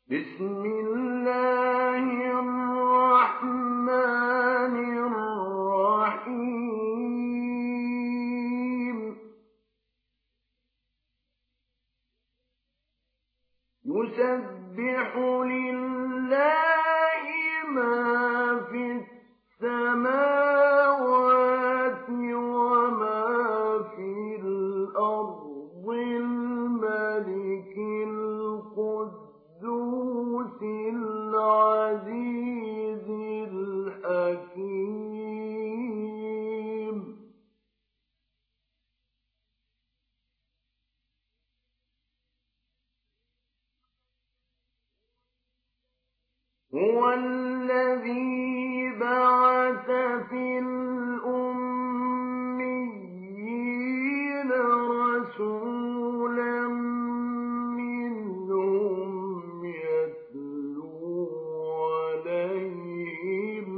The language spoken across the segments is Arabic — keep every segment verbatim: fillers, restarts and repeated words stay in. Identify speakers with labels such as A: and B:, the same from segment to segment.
A: بسم الله الرحمن الرحيم يسبح لله ما في السماوات وما في الأرض الملك القدوس العزيز الحكيم هو الذي بعث في الأميين رسولا منهم يتلو عليهم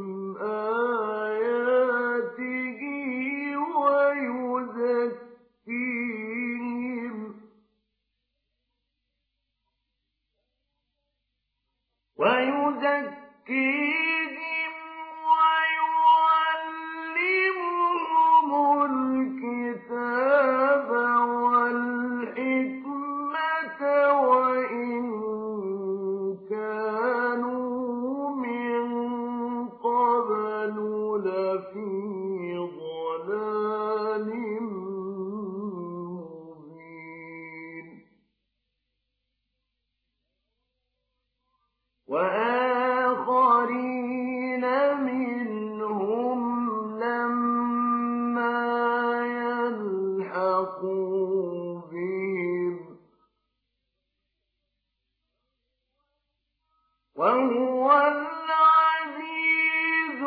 A: آياته ويزكيهم ويزكيهم ويعلمهم الكتاب والحكمة وإن كانوا من قبل لفي ضلال مبين وآخرين منهم لما يلحقوا بهم وهو العزيز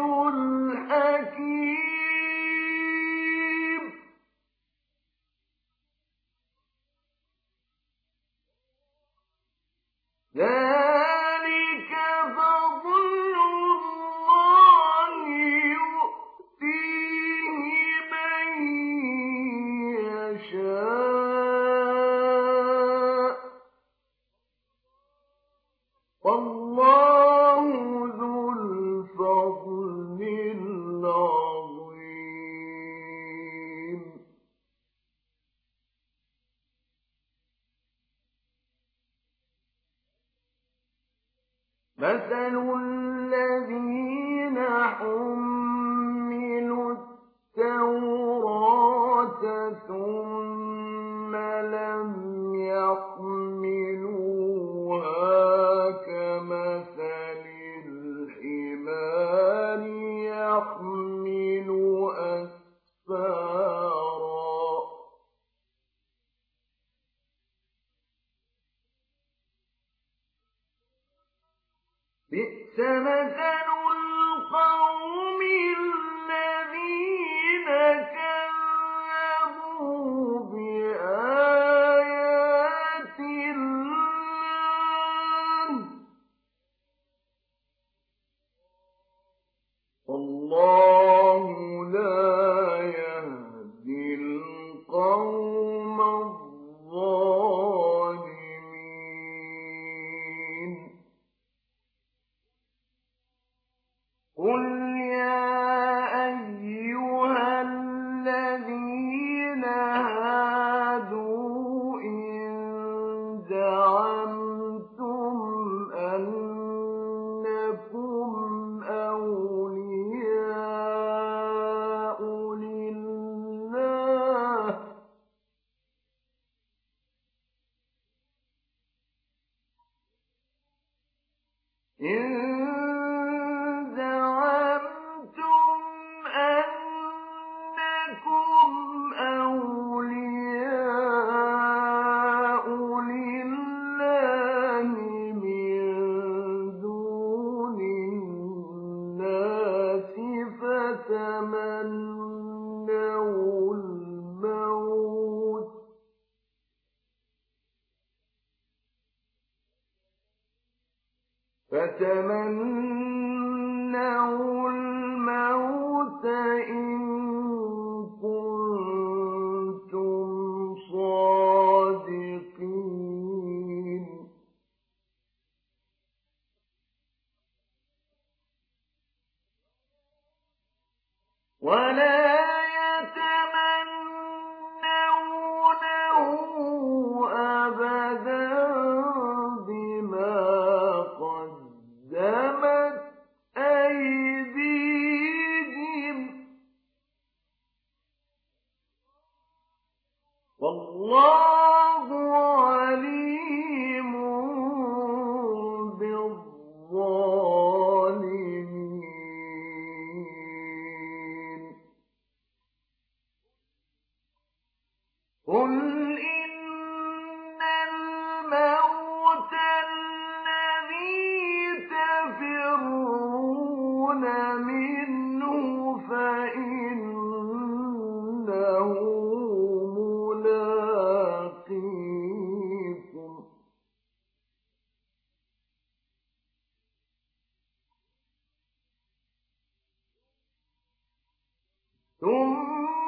A: الحكيم ذلك فضل الله يؤتيه من يشاء والله ذو الفضل العظيم مثل الذين حملوا التوراة ثم لم يحملوها كمثل الحمار يحمل أسفارا بئس مثل القوم الذين كذبوا بآيات الله والله لا يهدي القوم الظالمين قل يا أيها الذين هادوا إن زعمتم أنكم أولياء لله إن زعمتم أنكم أولياء لله من دون الناس فتمنوا الموت فتمنوا الموت إن كنتم صادقين ولا يتمنونه أبدا بما قدمت أيديهم والله عليم بالظالمين قل إن الموت الذي تفرون منه فإنه ملاقيكم ثم